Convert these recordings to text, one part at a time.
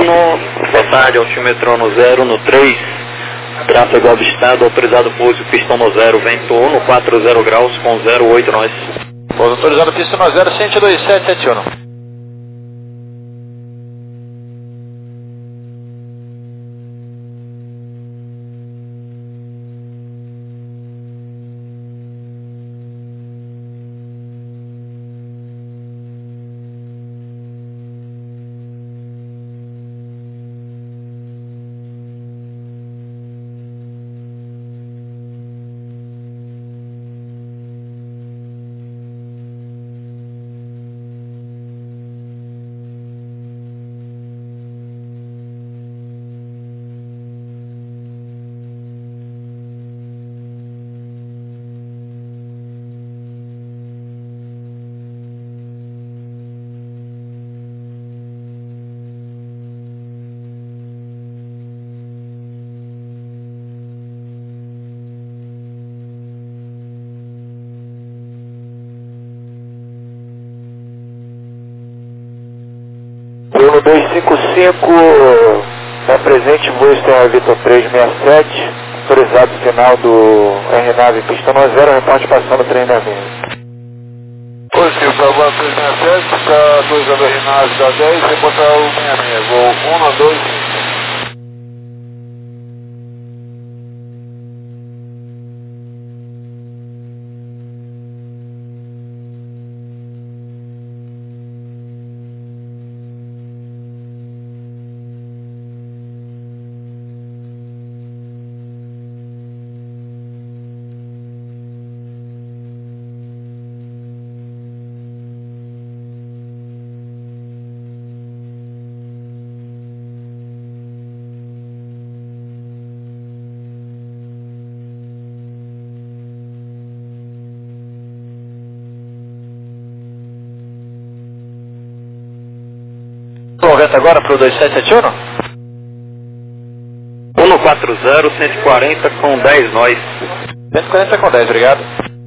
boa tarde, altimetro no 0, no 3, tráfego avistado, autorizado pouso, pistão no 0, vento 1, no 40 graus, com 08 nós. Pouso autorizado, pistão no 0, 12771. Bruno 255, na presente Mustang Vitor 367, autorizado final do RNAV pistão no 0, reporte passando treinamento. Positivo, Bravo 367, está autorizado RNAV da 10, reportar o 66, voo 1255. Vento agora para o 2771? 140, 140 com 10 nós. 140 com 10, obrigado.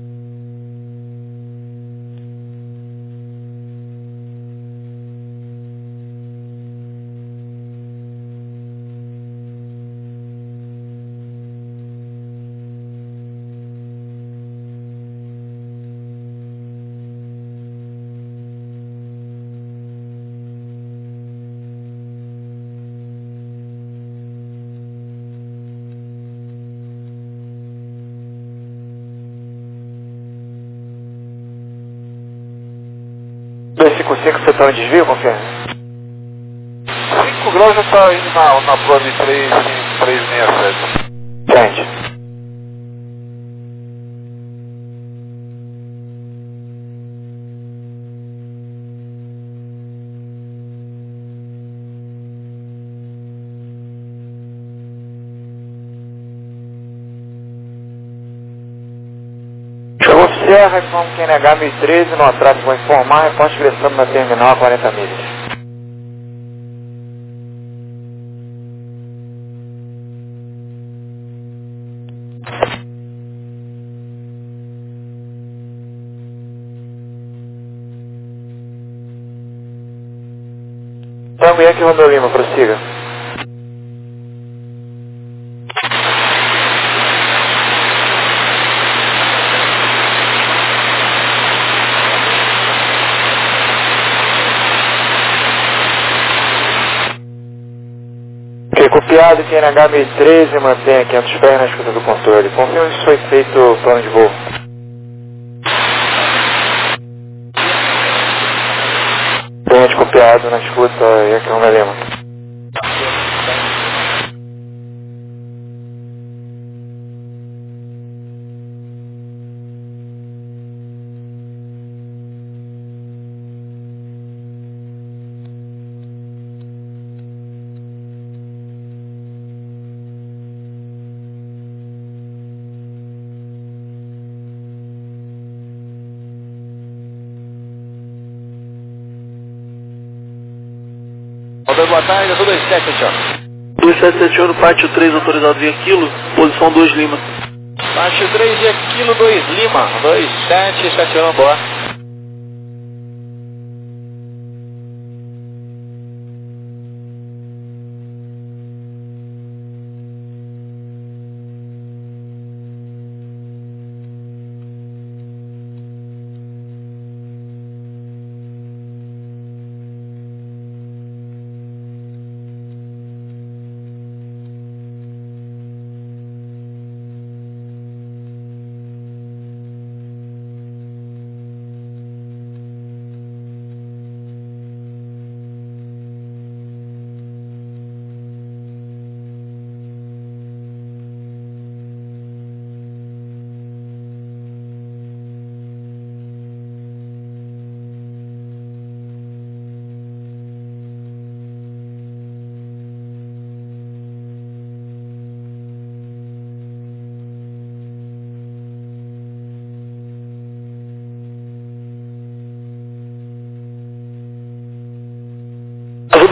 Você está no desvio, confirma? 5 graus já está indo na prova de 367. Frente. Serra, como QNH 1013, no atraso vou informar, reporte ingressando na terminal a 40 milhas. Tango Yankee Romeu Lima, prossiga. Copiado QNH 1013, mantenha 500 pés na escuta do controle. Confirme se foi feito o plano de voo. Tenente copiado na escuta e aqui no Lima. Boa tarde, eu sou 2771. 2771, pátio 3, autorizado via quilo, posição 2 Lima. Pátio 3 via quilo 2 Lima, 2771, boa.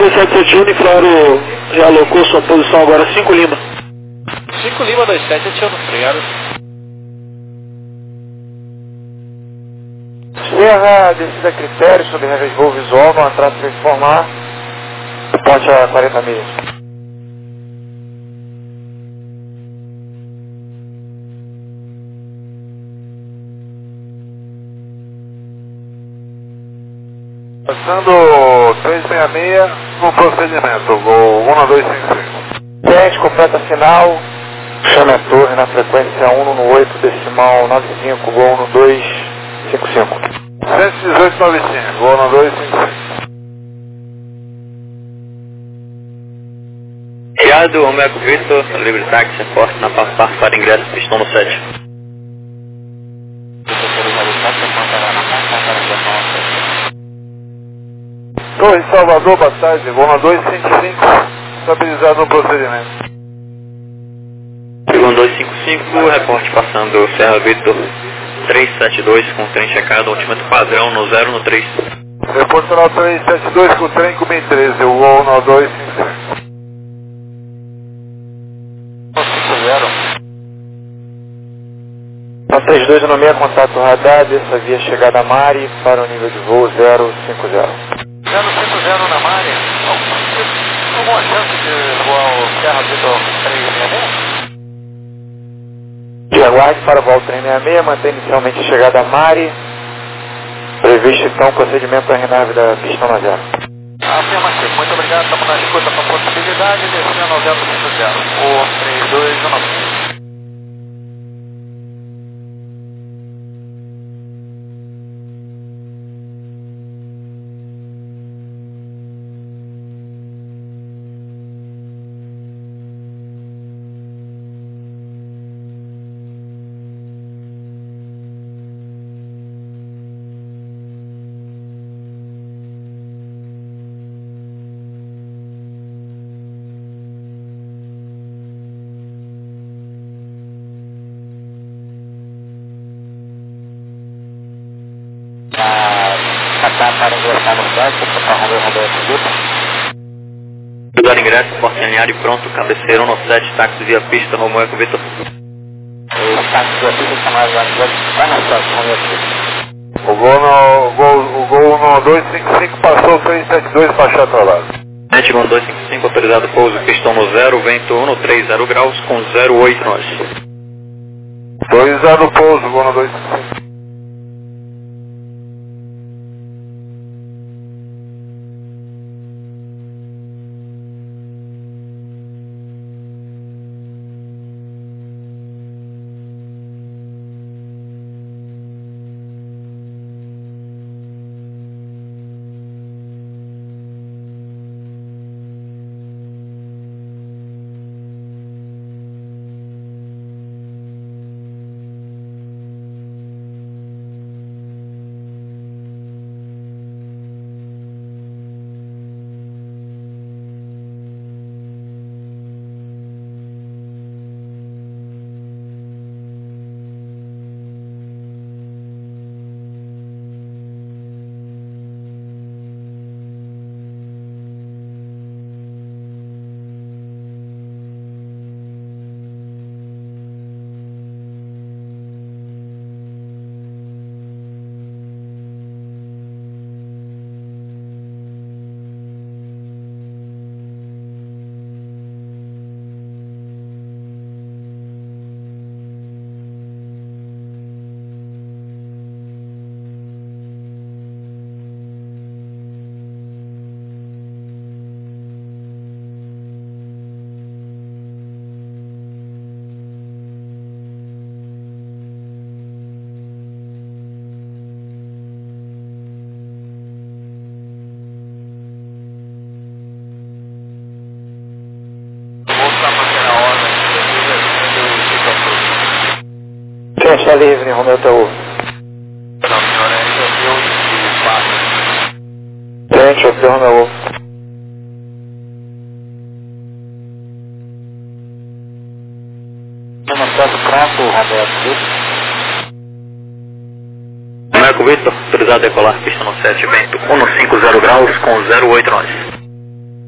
2771, Infraero já alocou sua posição agora, 5 Lima. 5 Lima 2771, obrigado. Serra, descida critério sobre regra de voo visual, no atraso para informar, ponte a 40 milhas. Passando 366 no procedimento, Gol 1255. Teste, completa final, chame a torre na frequência 118 decimal 95, Gol 1255. 11895, Gol 1255. Criado, Romeo Vitor, livre táxi, forte na parte para ingresso, pistão no 7. Torre Salvador, boa tarde, Gol 1255, estabilizado no procedimento. Segundo 255, reporte passando Serra Vitor 372 com trem checado, altimento padrão no 0 no 3. Reporte final 372 com trem com 1013, o Gol 1255. 32 no meio, contato radar, dessa via chegada a Mari para o nível de voo 050. 050 na Mari, alguma chance de voar o Serra Vitor 366? Aguarde para o voo 366, mantém inicialmente a chegada a Mari, previsto então o procedimento da renave da pista na 0. Afirmativo, muito obrigado, estamos na escuta para a possibilidade, descendo ao 050, o 3219. Para ingressar no site, para Romeo Roberto Vitor. Lugar ingresso, porta alinhado e pronto, cabeceiro no 7, táxi via pista, Romeo Vitor. O táxi via pista está mais vai na sorte, Romeo Vitor. O Gol no 255 passou 372 para Chatrolado. Segundo 255, autorizado pouso, pistão no 0, vento 1 no 30 graus com 08 nós. 2-0 pouso, Gol no 255. Está livre, Romeo Taú. Não, senhor, ainda deu espaço. Frente, observa Romeo. Mandato prato, Roberto Vitor. Romeo Vitor, autorizado a decolar, pista no 7, vento 150 graus com 08 nós.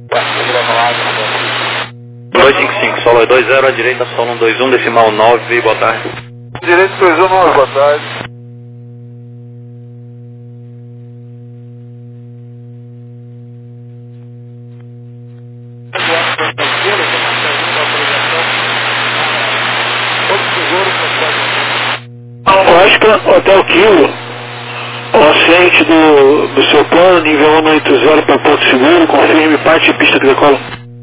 solo 20 à direita, solo 121, decimal 9, boa tarde. Direito 219, boa tarde. Oscar, Hotel Kilo, o ascendente do seu plano, nível 180 para Porto Seguro, confirme parte e pista que decola.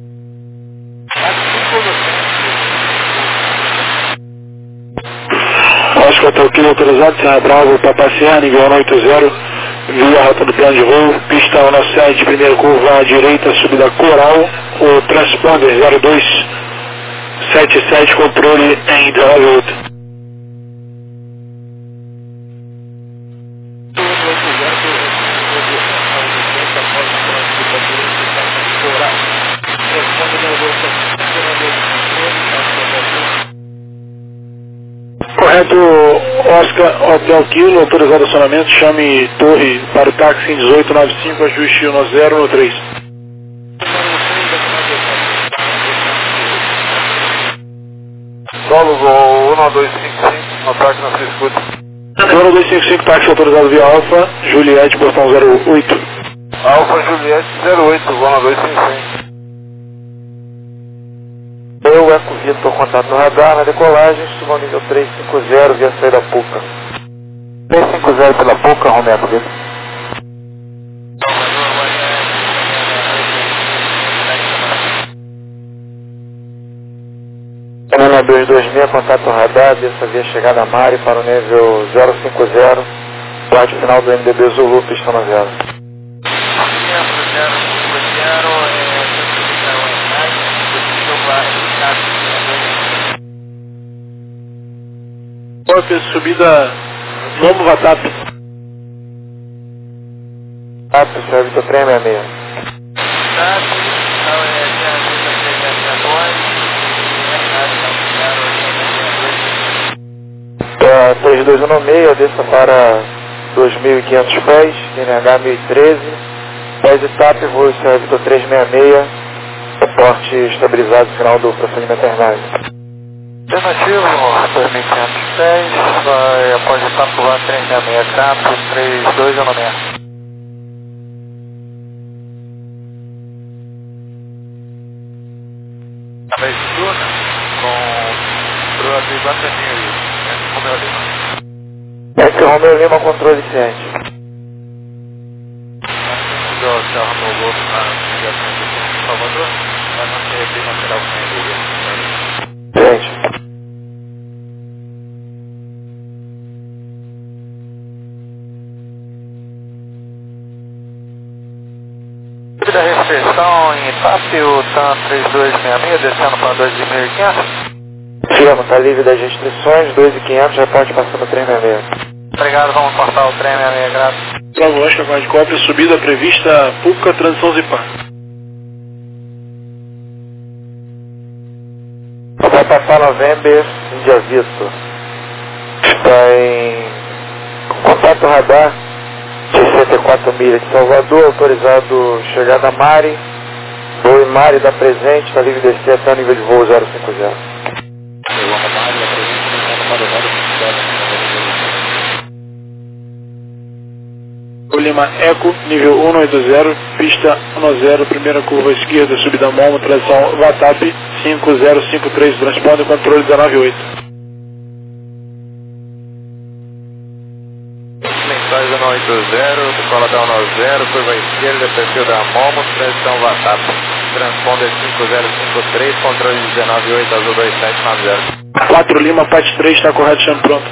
Oscar, Hotel Kilo autorizado, Serra Bravo para passear, nível 180, via a rota do plano de voo, pista 17, primeira curva à direita, subida Coral, o transponder 0277, controle em 19.8. Correto, Oscar, Hotel Kilo, autorizado acionamento, chame torre para o táxi em 1895, ajuste 10 no 3. Solo Gol 1255, ataque na sua escuta. 1255, táxi autorizado via Alfa, Juliette, portão 08. Alfa Juliette 08, Gol 1255. Eu, Eco Vitor, contato no radar, na decolagem, suba ao nível 350 via saída Puca. 350 pela Puca, Romero Vitor. Canela 226, contato radar, desça via chegada a Mari para o nível 050, guarde final do MDB Zulu, pista 90. Subida Momo Vatap. Senhor Vitor 366. 3216, desça para 2.500 pés, NH 1013, pós etapa, voo Senhor Vitor 366, reporte estabilizado final do procedimento Hernani. Alternativo, 2.500 pés, vai após etapa lá 366, CAP 3216. Vez turna com o aviso Atenil aí, Romeu Lima. Esse é o Romeu Lima, controle ciente. Do Serra Mogol na ligação de Salvador, vai manter bem lateral com ele. Gente. Da restrição em TAP, o TAM 3266, descendo para 2.500. Firma, está livre das restrições, 2.500, reporte passando 366. Obrigado, vamos cortar o 366, graças. Bravo, Oscar, guarde cópia, subida prevista, Puca, transição Zipar. Vai passar November, Índia Vitor. Está em contato radar, 64 milhas de Salvador, autorizado chegada a Mari. Voo em Mari da presente, está livre de descer até o nível de voo 050. Lima Eco, nível 180, pista 10, primeira curva esquerda, subida Momo, transição Vatap, 5053, transponder, controle 198. Mensagem 180, decola da 10, curva esquerda, perfil da Momo, transição Vatap. Transponder 5053, controle 198, azul 2790. 4 Lima, parte 3, está correto, chame pronto.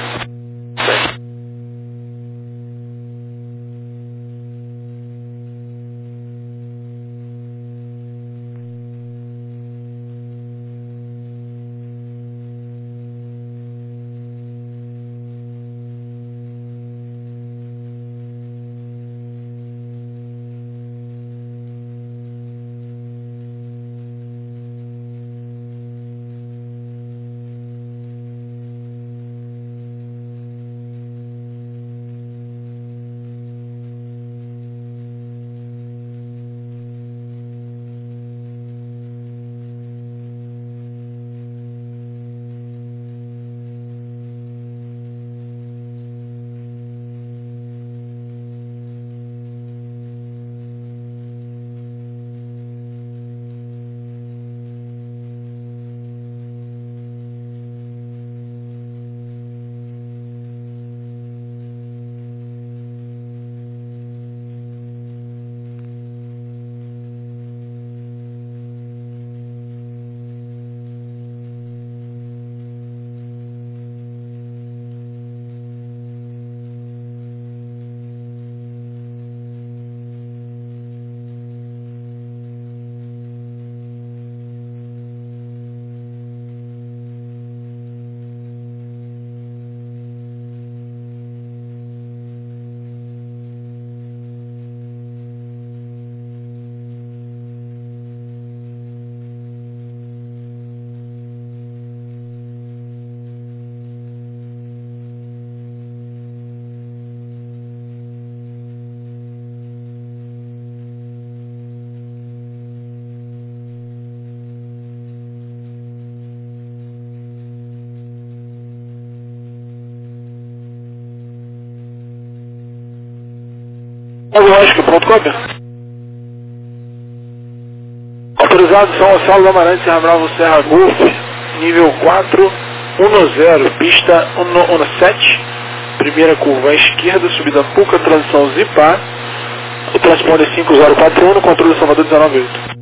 Lógico, pronto, cópia. Autorizado São Gonçalo do Amarante, Serra Bravo, Serra Golf, nível 410, pista 117, primeira curva à esquerda, subida Puca, transição Zipar, o transponder 5041, controle Salvador 198.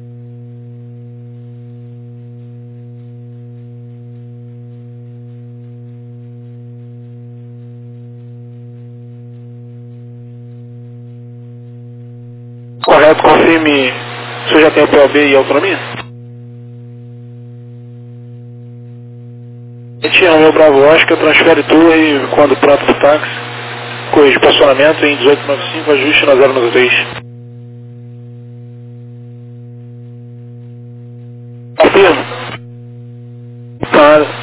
Correto, confirme. O senhor já tem o POB e autonomia? Etienne, meu Bravo Oscar, transfere torre quando pronto para o táxi. Correio de posicionamento em 1895, ajuste na 093. Confirmo. Claro.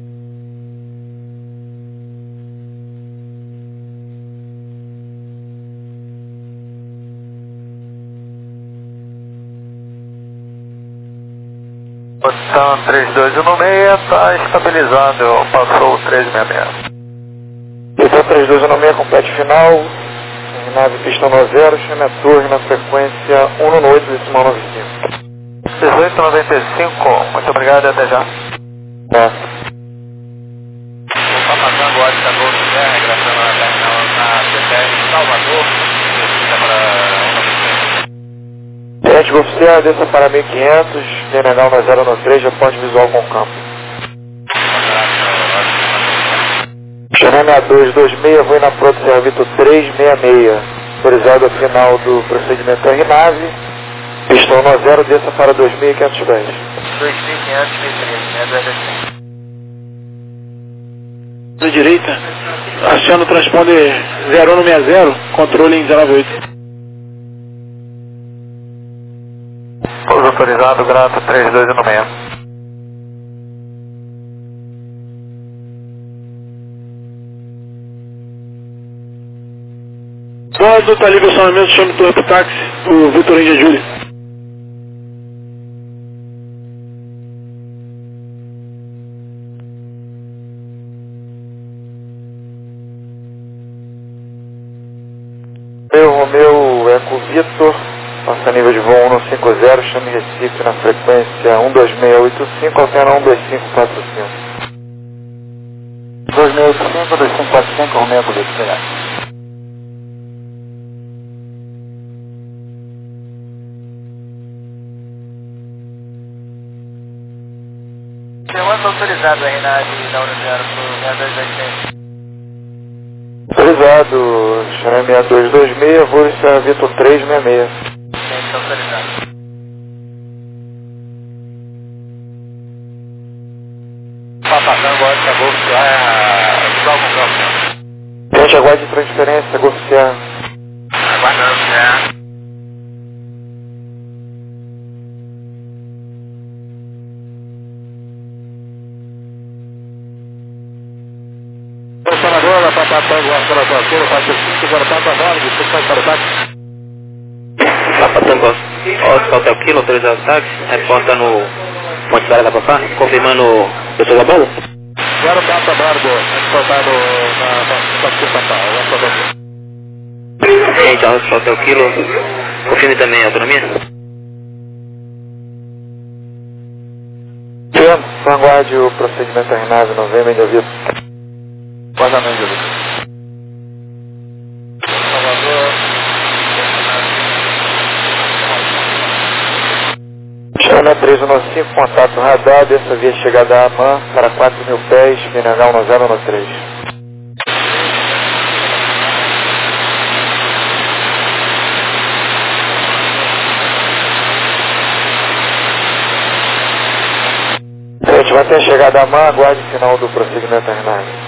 Posição 3216, está estabilizado, passou o 366. Posição 3216, complete final, nave pista no 0, chame a torre na frequência 198, decimal 95. 1895, muito obrigado e até já. É. Vou passando agora essa Golf Terra, gravando na terminal na CTR de Salvador, descida para 195. Gente, Golf Terra, desça para 1500, DNH na 093, já ponte visual com campo. Xanem A226, vou na Proto Serra Vitor 366, autorizado a final do procedimento R-Nave, pistão no 0, desça para 2500 pés. 2500 metros, Na direita, aciona o transponder 0160, controle em 198. Pouso autorizado, grato 3216. Pode está livre acionamento, chame torre pro táxi, o Vitor Índia Júlia. Romeu Eco Vitor, passa nível de voo 150, chame Recife na frequência 12685, altera 12545. 2685, 2545, Romeu Eco Vitor, obrigado. Quanto autorizado aí na de da Unidade pro 6226? Autorizado, Xanem 6226, voo Serra Vitor 366. Gente, autorizado. Passando agora essa Golf Terra, visual com campo. Gente, aguarde transferência, Golf Serra. Aguardando, né? Agora está passando a operação, faixa 5, agora está passando, você faz para o táxi. Está passando Oscar Hotel Kilo, autorizado o táxi, reporta no Monte Sara da Papá, confirmando o pessoal da bola. Agora está trabalhando, reportado na táxi Papá, Gente, Oscar Hotel Kilo, confirme também a autonomia. Sim, aguarde o procedimento R-Nave, novembro, ainda visto. Vazamento de luz. Salvador. Xanem 315, contato radar, dessa via chegada a AMAN para 4.000 pés, DNH 1013. Gente, vai ter chegada a AMAN, aguarde o final do procedimento R-Nave.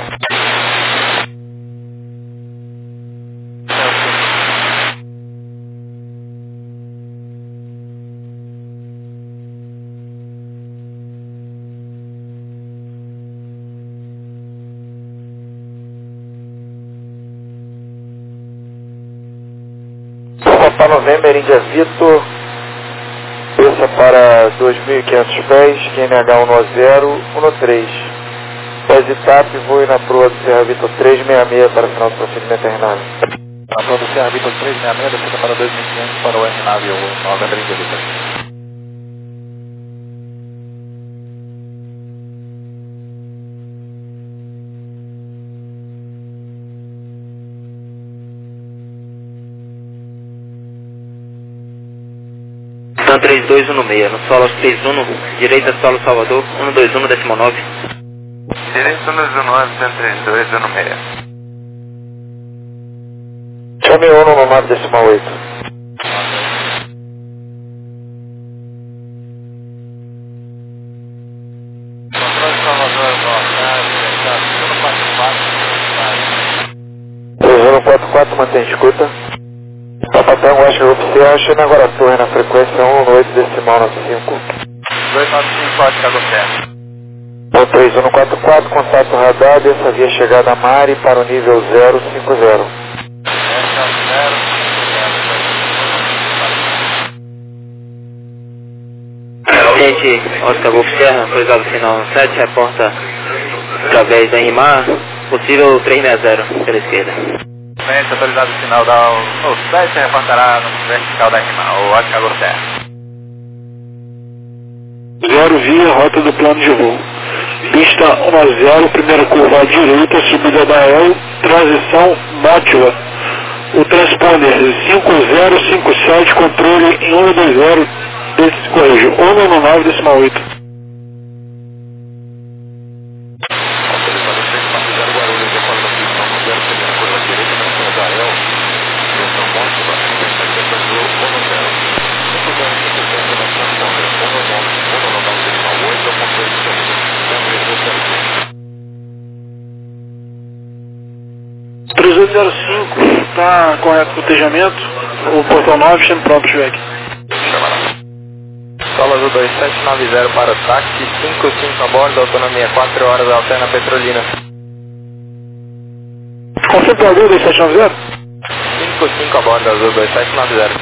Papa November, Índia Vitor, desça para 2.500 pés, QNH 19013. Pés e TAP, voe na proa do Serra Vitor 366 para o final do procedimento R-Nave. Ação do Serra Vitor 366, descida para 2500 para o RNAV, o 930 Vitor. Então 3216, no solo 61, direita solo Salvador, 121 decimal 9. Direito 119, 13216. Chame 1 no 9 decimal 8. Controle Salvador, boa tarde, 144, mantém escuta. Papatão, acho que oficial, achando agora a torre na frequência 118 decimal 95. 295, Oscar do Serra. 3144, contato radar, dessa via chegada a Mari para o nível 050. Gente, Oscar Golf Serra, autorizado final 7, reporta através da RIMAR, possível 360 pela esquerda. Autorizado final da o 7 reportará no vertical da RIMAR, o Oscar Golf Serra. 0 via, rota do plano de voo. Pista 10, primeira curva à direita, subida da El, transição Mótiva. O transponder 5057, controle em 120, corrige, 119 decimal 8. Está correto o cotejamento, o portão 9 estando pronto, Schweck. Solo Azul 2790 para o táxi, 55 a bordo, autonomia 4 horas, alterna Petrolina. Concentrador 2790? 55 a bordo, Azul 2790.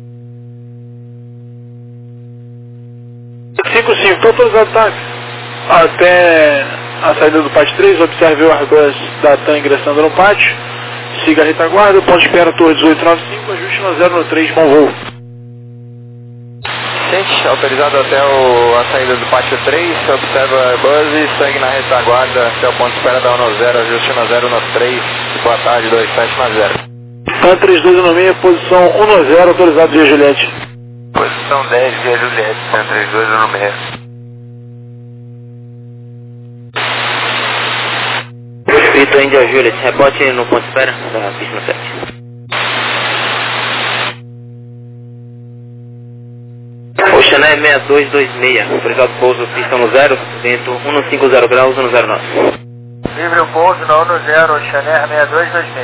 55, estou autorizado táxi. Até a saída do pátio 3, observe o Airbus da TAM ingressando no pátio. Siga a retaguarda, ponto de espera, torre 1895, ajuste no 093, bom voo. Gente, autorizado até a saída do pátio 3, observa o Airbus e segue na retaguarda até o ponto de espera da 10, ajuste no 093, boa tarde, 2790. TAM 3216, posição 190, autorizado via Juliette. Posição 10, via Juliette, TAM 3216. Vitor India Juliet, rebote no ponto de espera da pista 7. Oceané 6226, autorizado pouso pista no 0, dentro 150 graus, 109. Livre o pouso no 10, Oceané 6226.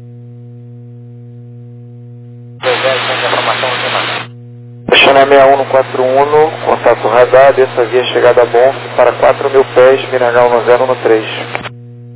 Oceané 6141, contato radar, dessa via chegada a Bonf para 4.000 pés, Miragal 1013.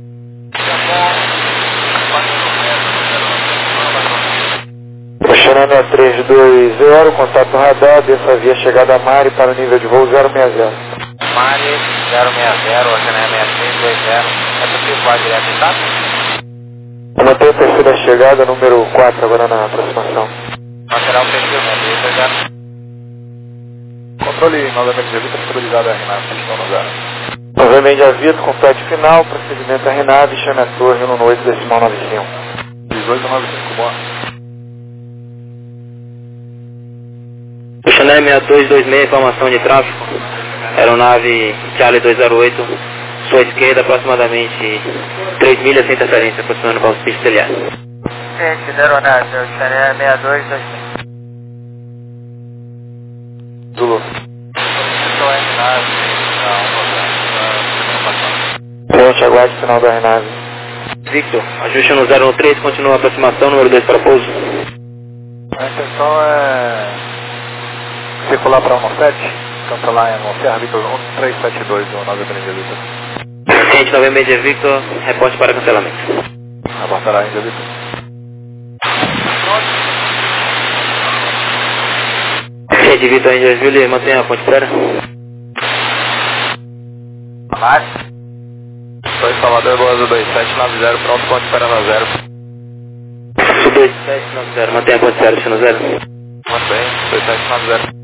Oceané 6320, contato radar, dessa via chegada a Mari para o nível de voo 060. Mari 060, Oceané 6320, é possível voar direto em TAP? Mantenha o perfil da chegada, número 4, agora na aproximação. Lateral perfil, 6320. Controle novamente de evita, estabilizado a RNAV, pistão no 0. Novamente avito, complete final, procedimento a RNAV, chame a torre no 8 decimal 95. 1895, boa. Oceané 6226, informação de tráfego, aeronave Charlie 208, sua esquerda aproximadamente 3 milhas sem interferência, aproximando para os pistas ciliares. Gente, aeronave, Oceané 6226. Zulu. Estou em RNAV, Pronto, aguarde o final da RNAV. Victor, ajuste no 013, continua a aproximação, número 2 para pouso. A intenção é circular para 17, cancelar no Serra Vitor 1372 do 930 Vitor. Ciente 96 Victor, reporte para cancelamento. Abortará ainda, Vitor. Ciente Vitor India Julia, mantenha a ponte espera. Mari. Foi Salvador, Boa Azul 2790, pronto, ponto espera no 0. 2790, mantenha a ponte zero, destino zero. Mantém, 2790.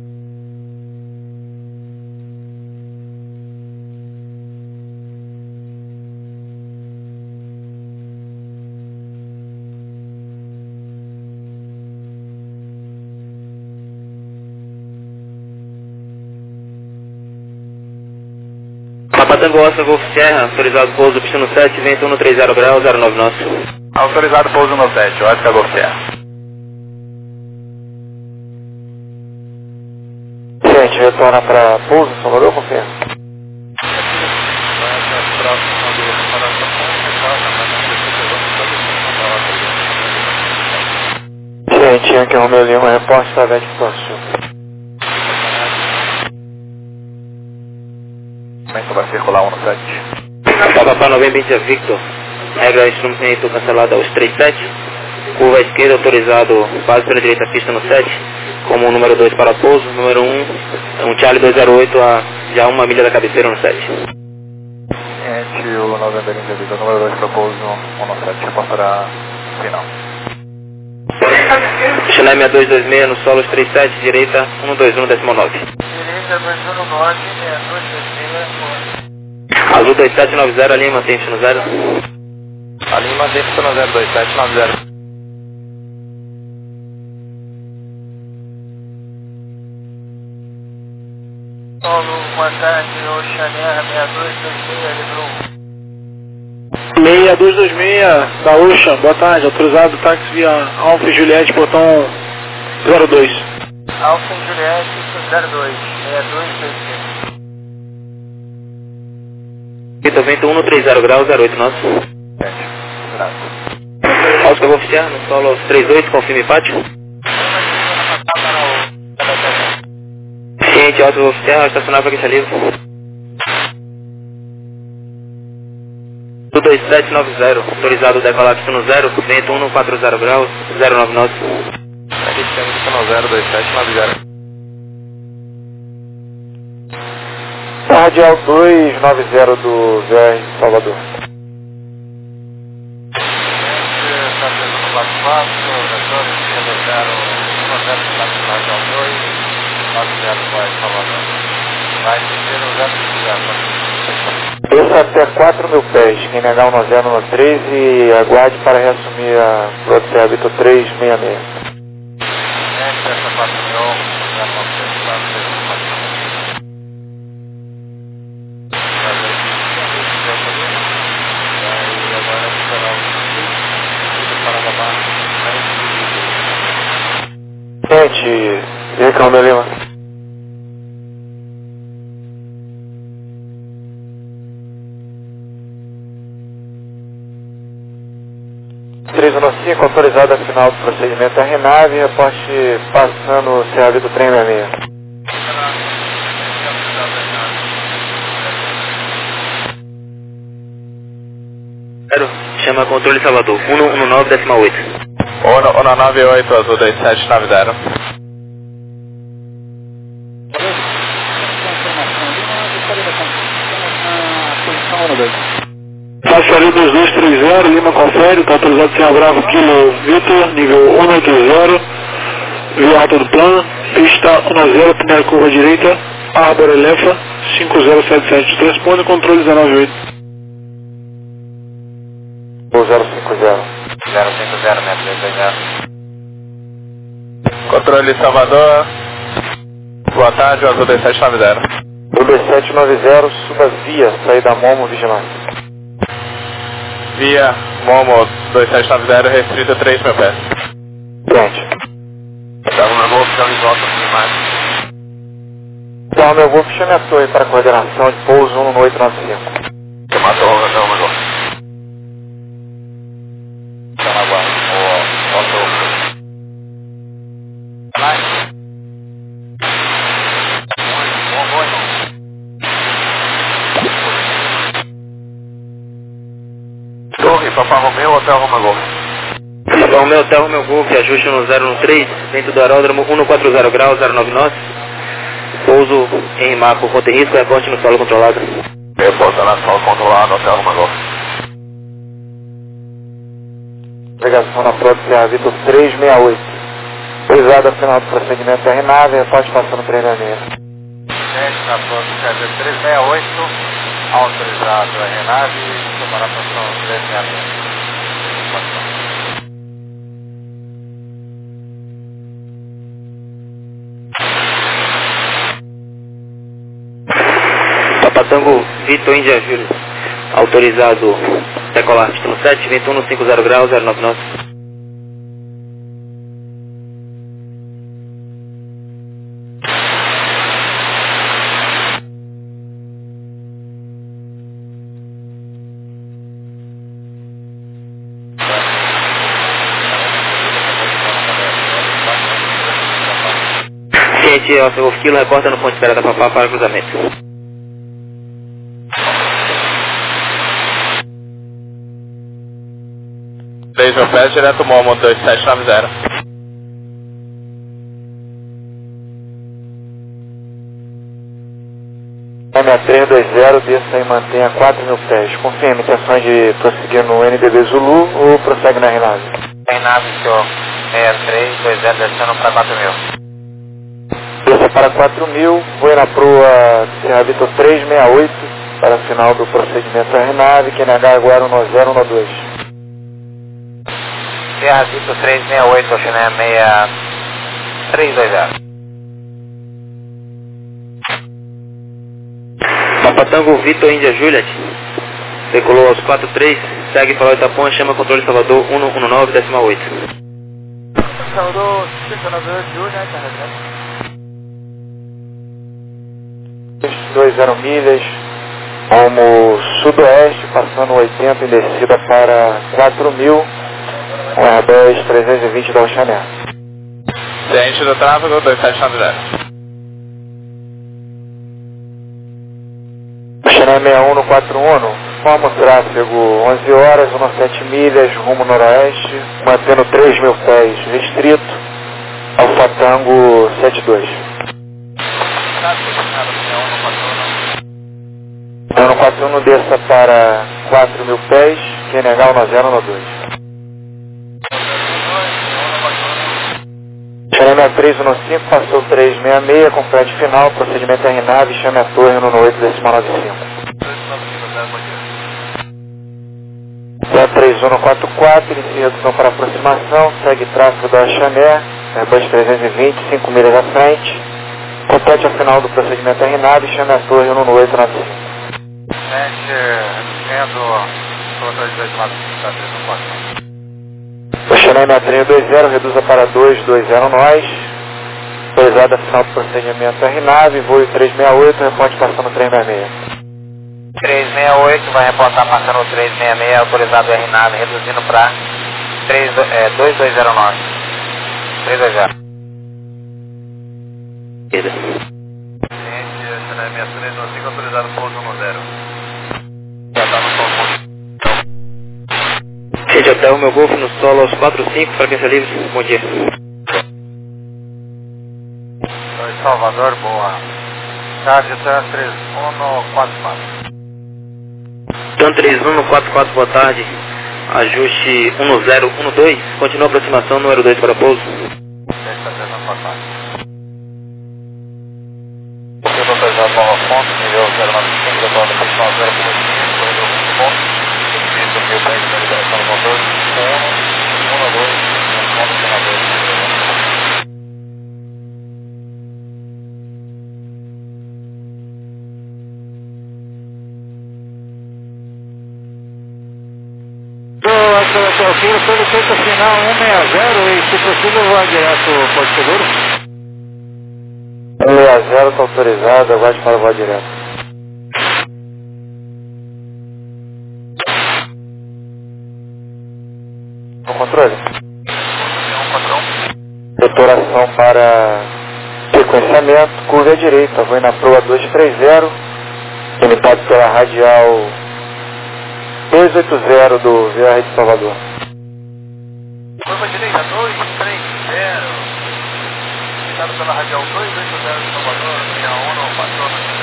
Papa Tango Oscar Golf Sierra, autorizado pouso, destino 7, vento 130 graus, 09 nosso. Autorizado pouso no 7, Oscar Golf Sierra. Gente, retorna para pouso, Salvador, confirma. Gente, Yankee Romeo Lima, reporte para Vete Sul. Vai circular 1 no 7. Papa Novembro India Victor, regra instrumento cancelada aos 37. Curva à esquerda, autorizado base pela direita, pista no 7. Como número 2 para pouso, número 1, Charlie 208 a já 1 milha da cabeceira no 7. Gente, o Novembro India Victor, número 2 para pouso 1 no 7, reportará final. Chile 6226 no solo 37, direita 121 19. Direita 219, 6226. Azul 2790, Lima, tem destino 0. A Lima, destino 02790. Solo, boa tarde, Oceaneira 6226, Lebron. 6226 da Ocean, boa tarde, autorizado táxi via Alfa e Juliette, portão 02. Alfa e Juliette 02, 6226. Vitor, vento 130 graus, 08 nosso. Oscar Golf Sierra, no solo aos 38, confirme pátio. Ciente, Oscar Golf Sierra, estacionar para queixa livre. 2790, autorizado decolar destino 0, vento 140 graus, 09 nosso. Aqui temos destino 02790. Radial 290 do VR Salvador. Está tendo no Passo Passo, retorno esquerda 0, 1 0 Radial 2, 90 vai Salvador. Vai seguir o 0 Desça até 4 mil pés, quem negar 10 no 3 e aguarde para reassumir a Rota Serra Vitor 366. Desça 4 mil, já não sei se está sendo. Gente, e aí, Calma Lima? Autorizada final do procedimento a Renave, reporte passando o CAV do trem 66. Chama controle Salvador, 119,8. 198, azul 2790. Faixa ali 2230, Lima confere, está autorizado Serra Bravo, Kilo Vitor, nível 180, via alta do plano, pista 10, primeira curva direita, Arbor Elefa, 5077, transpone, controle 198. 050, Controle Salvador, boa tarde, azul 2790. O 2790, suba via, saída Momo, vigilância. Via Momo 2790, restrito 3 mil pés. Frente. Então, meu Golf já me volta por mais. Então, meu Golf chame a torre para coordenação de pouso 1 no 895. Você matou o meu Golf. Então, aguardo. Torre, Papa Romeu, Hotel Roma Golf. Papa Romeu, Hotel Romeu Golf, ajuste no 013, dentro do aeródromo 140 graus, 09 nós. Pouso em Marco, ponto em risco, reporte no solo controlado. Reporta na solo controlado, Hotel Roma Golf. Navegação na prova do Serra Vitor 368. Autorizado ao final do procedimento RNAV, reporte passando 366. Na prova do Serra Vitor 368, autorizado a RNAV, tomará posição 366. Papatango Vitor Índia Júlia, autorizado decolar pista 7, 2150 graus, 099. Ciente, Oscar Golf Kilo, reporta no ponto de espera da Papá para cruzamento. Laser Pass, direto Momo 2790. M320, desça e mantenha 4.000 pés. Confirme intenções de prosseguir no NDB Zulu ou prossegue na RNAV? RNAV, senhor. 6320, descendo para 4.000. Desça para 4.000, voe na proa Serra Vitor 368 para final do procedimento RNAV, QNH agora 1012. Serra Vitor 368, Oceané 6320. Papatango Vitor Índia Juliet, decolou aos 43, segue para o Itapuã, chama controle Salvador 119,8. Salvador 198, Juliet, carregando. 20 milhas, rumo sudoeste, passando 80 em descida para 4.000, com Airbus 320 da Oceané. Ciente do tráfego 2790. Oceané 61 no 41, forma o tráfego 11 horas, 17 milhas, rumo noroeste, mantendo 3.000 pés restrito, Alfa Tango 72. Ano 41 desça para 4.000 pés, QNH 1012. Chame 315, passou 366, com frete final, procedimento RNAV, chame a torre no 8,95. 3144, inicia redução para aproximação, segue tráfego da Chané, Airbus 320, 5 milhas à frente, complete a final do procedimento RNAV, chame a torre no 895. Oceané 6320, reduza para 220 nós. Autorizada a final do procedimento RNAV, voo 368, reporte passando 366. 368, vai reportar passando 366, autorizado RNAV, reduzindo para 2209. 320. Ciente, Oceané 6395, autorizado pouso 10. Já está no solo. Gente, hotel meu Golf no solo aos 45, frequência livre, bom dia. Oi, Salvador, boa. Charge TAN 3144. TAN 3144, boa tarde. Ajuste 1012, continua a aproximação, número 2 para pouso. Está tendo uma passagem. Eu estou autorizado nova fonte, nível 095, eu estou autorizado 0,5, corredor 20 pontos. Isso aqui, o prédio da liberação do motor, 1, 2, ponto senador. Filho, solicita final 160 e se possível vá direto Porto Seguro. 160 está autorizado, aguarde para voar direto. No controle? Deturação para sequenciamento, curva à direita, vou na proa 230, limitado pela radial 280 do VR de Salvador. Curva à direita, 230, limitado pela radial 280 de Salvador, 61 no patrão.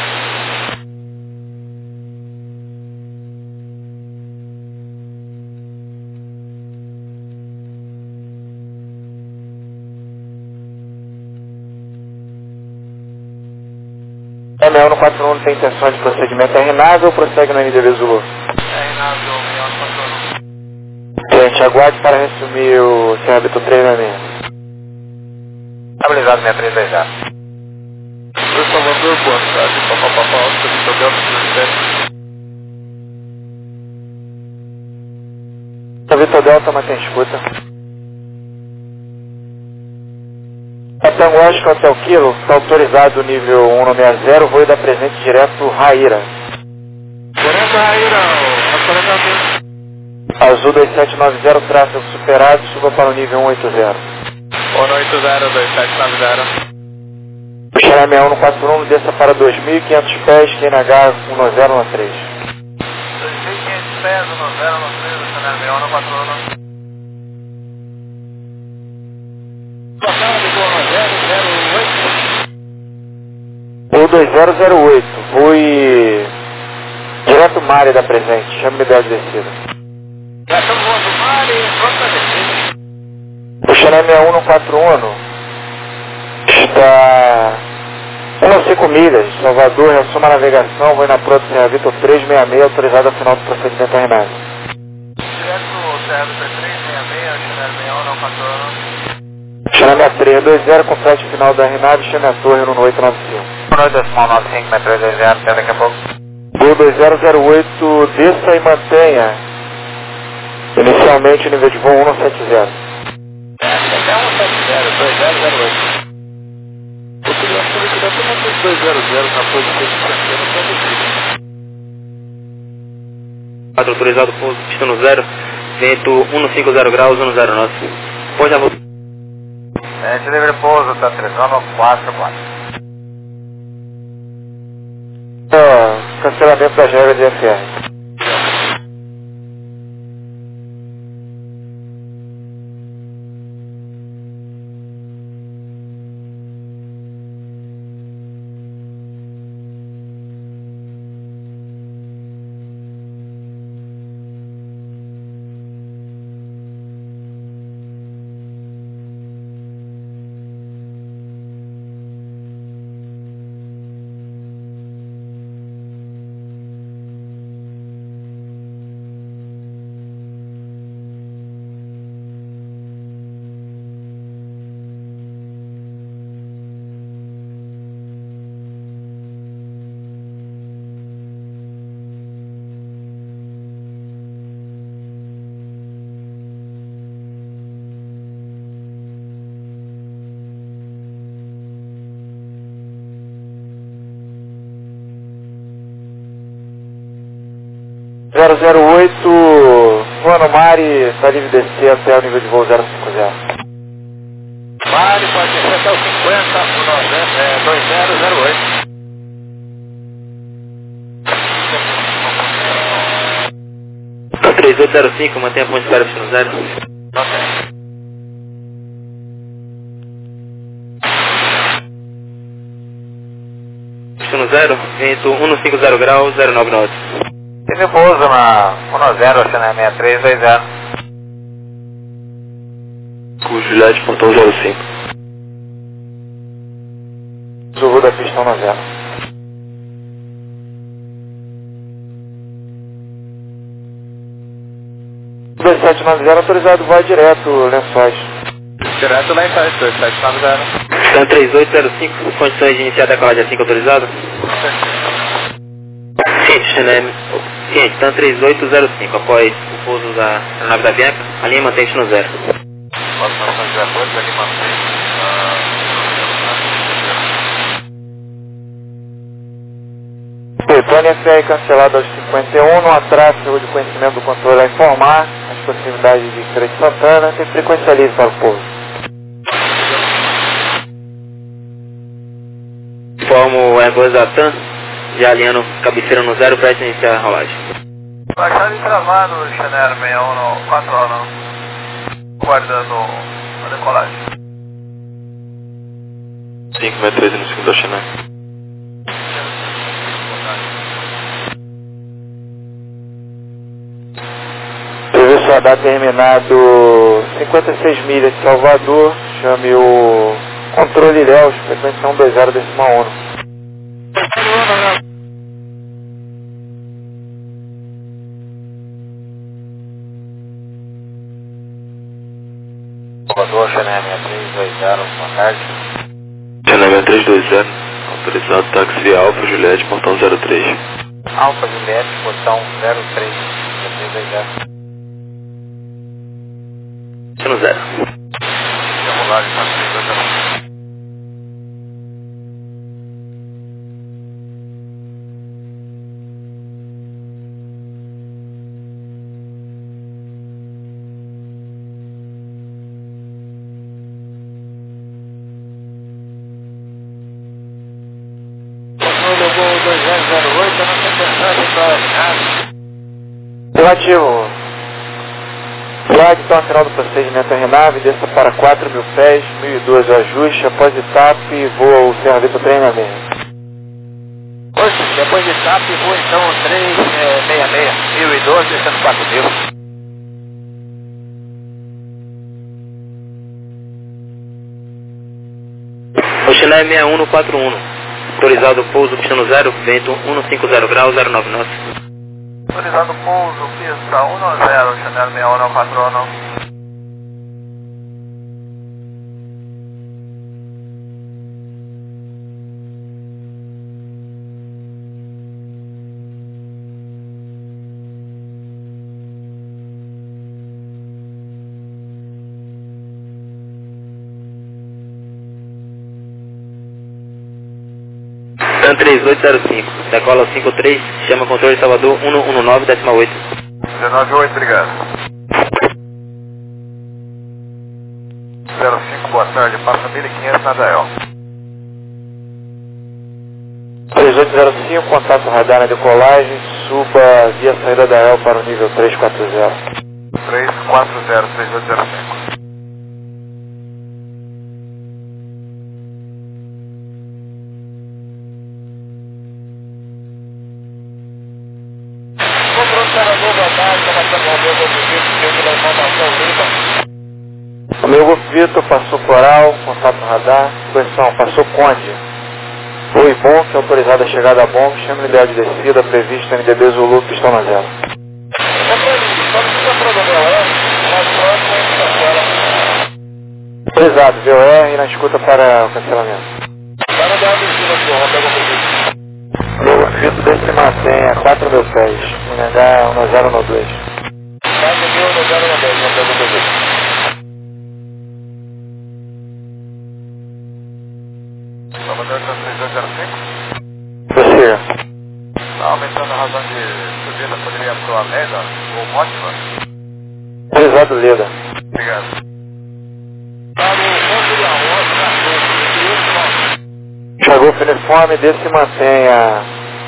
Xané 6141 tem intenções de procedimento a RNAV ou prossegue no NDB Zulu? RNAV 6141. Gente, aguarde para resumir o Sierra Vitor 366. Estabilizado 6320. Por Salvador, boa tarde. Papapá, Oscar, Vitor Delta 17. Vitor Delta, mantém escuta. Tango Oscar Hotel Kilo, está autorizado o nível 160, voo da presente direto Raíra. 40 Raíra, acionamento. Azul 2790, tráfego superado, suba para o nível 180. 180, 2790. Xané 6141, desça para 2.500 pés, QNH 1013. 2.500 pés, 1013, Xané 6141. O 2008, fui direto Mari da presente, chame-me de descida. Já estamos voando mar e pronto para descer. O Xané 6141 está 1,5 milhas, Salvador, reassuma a navegação, vou na Proto Serra Vitor 366, autorizado ao final do procedimento RNAV. Direto Serra Vitor 366, Xané 6141. Xané 6320, complete o final da RNAV, chame a torre no 895. 1.95, 6320, até daqui a pouco. Gol 2008, desça e mantenha inicialmente o nível de voo 170. Até 170, 2008. Eu queria saber que dá para manter 200 na posição de canteira para você. Autorizado pouso, pista no 0, vento 150 graus, 109. Pode avançar. Gente livre pouso, tá 344. Cancelamento das regras de FR. Voando Mari, está livre descer até o nível de voo 050. Mari, pode descer até o 50, 2008. 3805, mantenha a ponte para pista no 0. Pista no 0, vento 150 graus, 099. Ele pousa na 10, Xané 6320. Com Juliette, pontão 05. Zulu da pista 190. O 2790 autorizado, vai direto, Lençóis. Direto lá em frente, 2790. Stan 3805, condições de iniciar a decolagem assim autorizado? Ciente, Xané. Ciente, Stan 3805, após o pouso da nave da Bianca, a linha mantém no 0. Pode passar de acordo, ali mantém. Petônia FR cancelado aos 51, no atraso de conhecimento do controle a informar as possibilidades de Feira de Santana, tem frequência livre para o pouso. Informo o Airbus da TAM, já alinhando cabeceira no 0, para iniciar a rolagem. Baixada e travado, Xané 6141, guardando a decolagem. 563 no segundo Xané. Serviço radar terminado 56 milhas de Salvador, chame o controle Ilhéus, frequência 120 decimal 1. Salvador, Xané 6320, boa tarde. Xané 6320, autorizado táxi via Alfa Juliette, portão 03. Alfa Juliette, portão 03, 6320. Destino 0. Regulagem, tá 320. Relativo. Flag, então, final do procedimento RNAV, desça para 4.000 pés, 1.002 o ajuste, após etapa e voa o Serra Vitor treinamento. Hoje, depois de TAP, vou então 366, 1012, descendo 4.000. Rochilé 61 no 41. Autorizado pouso, pistão 0, vento 150 graus, 09 knots. Autorizado pouso, pista 10, Chanel 61 41. TAN 3805, decola 53, chama controle de Salvador 119, 18. 198, obrigado. 05, boa tarde, passa 1500 na Dael. 3805, contato radar na decolagem, suba via saída da EL para o nível 340. 340, 3805. O meu Golf Vitor passou coral, contato radar, posição, passou Conde. Oi bom, que é autorizado a chegada a bom, chama ideal de descida, prevista NDB Zulu, pistão na 0. Autorizado, VOR e na escuta para o cancelamento. Meu Golf Vitor desce e mantém a 4.000 pés, NH 1092. Salvador, 3205. Você. Está aumentando a razão de subida, poderia para o Aleda ou Mótima? Autorizado, Leda. Obrigado. Chegou o uniforme, desce e mantém a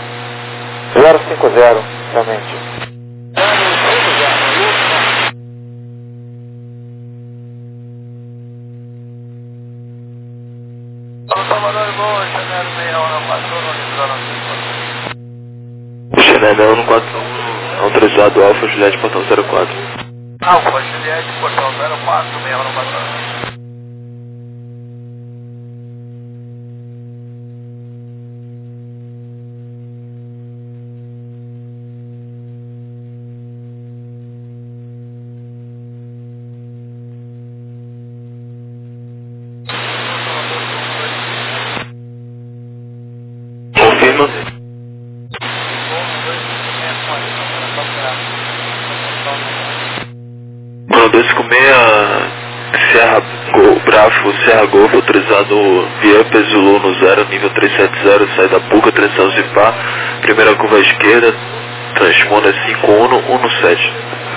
050 somente. Salvador, bom, Chanel 61 passou no Chanel 141, autorizado Alfa Juliette, portão 04. Alfa Juliette, portão 04, 61 passou. Confirma. Mano, 256, Serra Bravo, Serra Golf, autorizado via Zulu no 0, nível 370, sai da Puca, 300 de pá, primeira curva à esquerda, transponder 5117.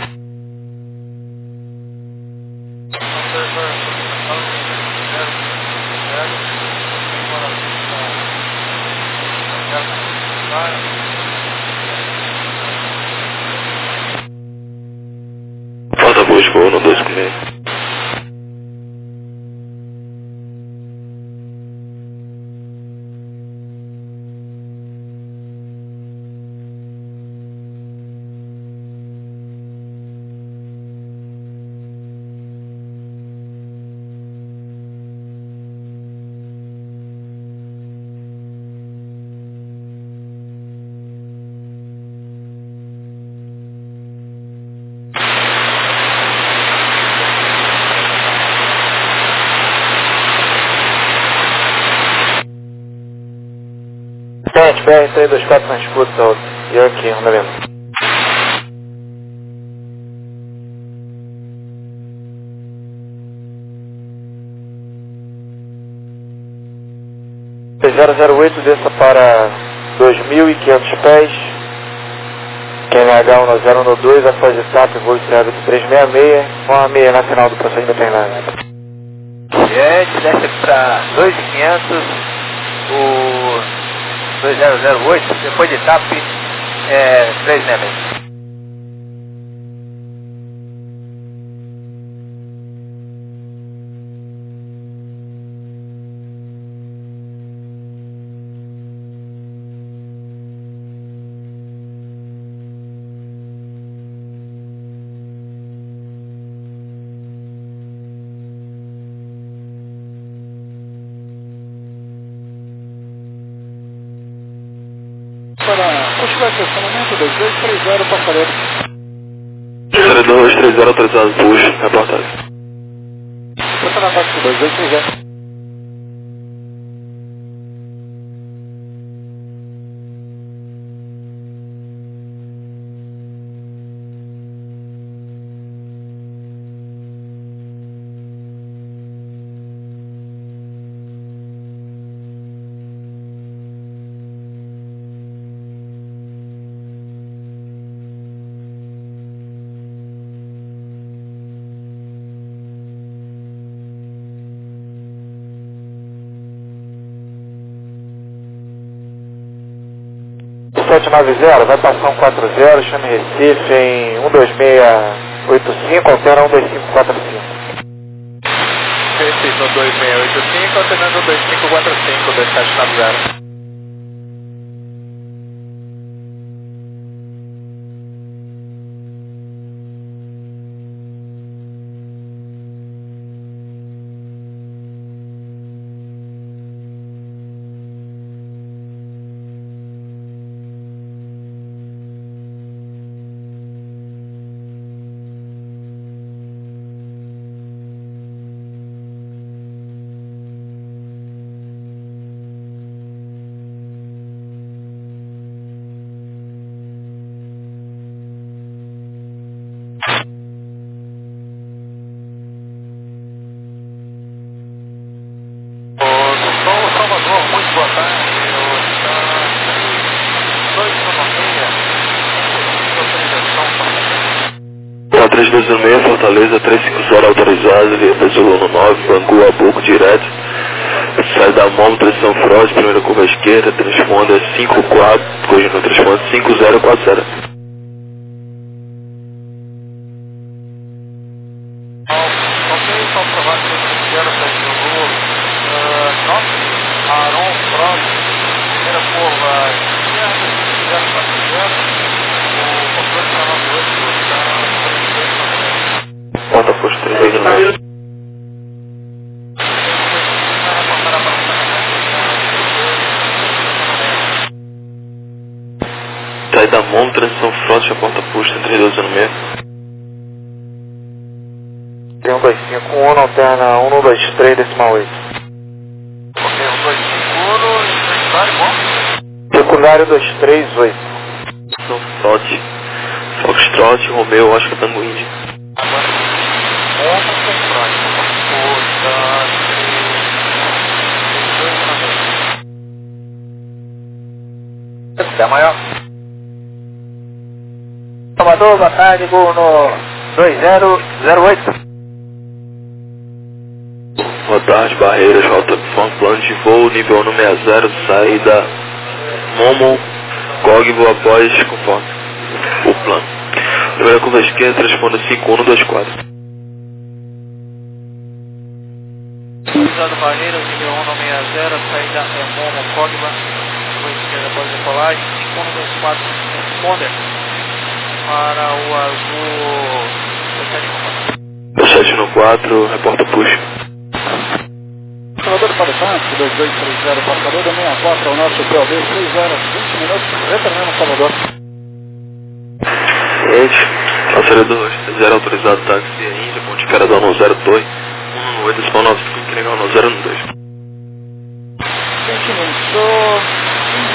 Falta voz voo no 256. BR-324 na escuta, e eu aqui, andamento. .008 desça para 2.500 pés, QNH 1012, após etapa, voo estreado de 366, com a meia na final do procedimento treinamento. Gente, desce para 2.500, o 2008, depois de etapa, 366. Para continuar estacionamento 2230 Passaredo. 3230 autorizado push, reportagem. Você na taxa 2230. Vai passar um 40, chame Recife em 12685, altera 12545. Recife no 2685, alternando 2545, 2790. Muito boa tarde, eu Tá 3206, Fortaleza, 350 autorizado, via Pesolano 9, Bangu, Abuco, direto. Sai da mão, pressão Frost, primeira curva à esquerda, transponder 54, corrigindo o transponder 5040. Porta posto 3206. Sai da mão, transição Frost, a porta posta 3206. 125, alterna 123, decimal 8. Ok, 125, secundário, bom? Secundário 238. São Frost, Foxtrot, Romeu, Oscar Tango Indy. Agora, São Frost, Da maior. Salvador, boa tarde, voo no 2008. Boa tarde, Barreiras, rota plano de voo, nível 160, saída Momo, Cogbo após conforme o plano. Primeira curva esquerda, responda 5124. Cruzado Barreiras, nível 160, saída é Momo, Cogba, curva esquerda após decolagem, 5124, responder para o azul 714, reporta push. Salvador para Santos, 2230 Passaredo, 64 ao nosso POB, 6 horas, 20 minutos, retornando Salvador. Acelerador 0 autorizado, táxi Índia, Monte Caradão no 0 Torre, 118, decimal 95, legal no 012. 20 minutos,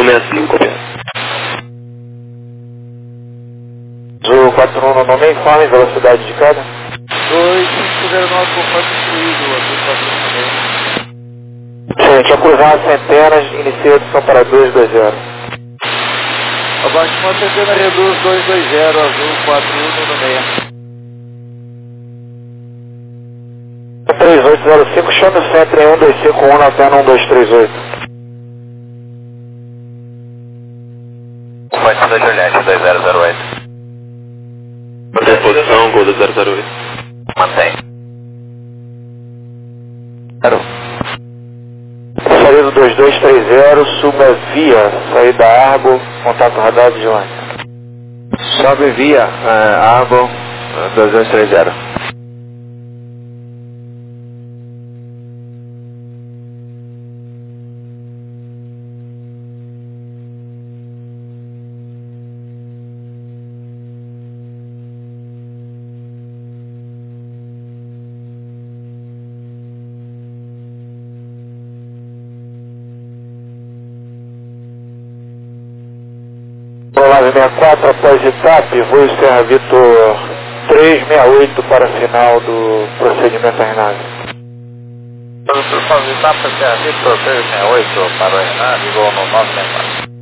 165, copiado. Azul 41 no nome, informe, velocidade de cada. 2509, conforme instruído, Azul 41 no meio. Gente, a cruzar as centenas, inicia a edição para 220. Abaixo uma centena, reduz 220, Azul 41 no meio. 3805, chame o centro em 1251 na antena 1238. Comandante da Juliette 2008. Mantém posição, Gol 008. Mantém. Saída 2230, suba via, saída Argo, contato radar de onde? Sobe via Argo 2230. Olá, 64, após ETAP, voo Serra Vitor 368 para final do procedimento a Renave. Após etapa, Serra Vitor 368 para o Renave, voo no 964.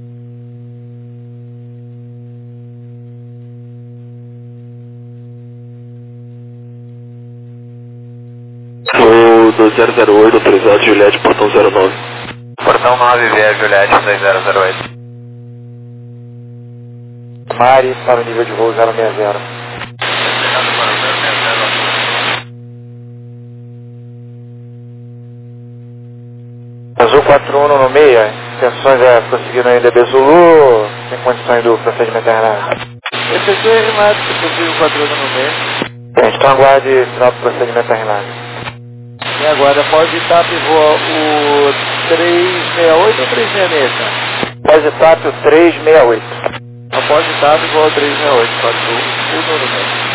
Gol 2008, autorizado Juliette, portão 09. Portão 9, via Juliette 2008. Mari para o nível de voo 060. Azul 41 no meia, intenções é prosseguir no INDB Zulu, tem condições do procedimento Renave. Efetuei remate, se possível, 41 no meio. Gente, então aguarde final do procedimento Renave. E agora, após etapa, voa o 368 ou 366? Após ETAP, o 368. Após etapa, voa o 368, 41 no meio.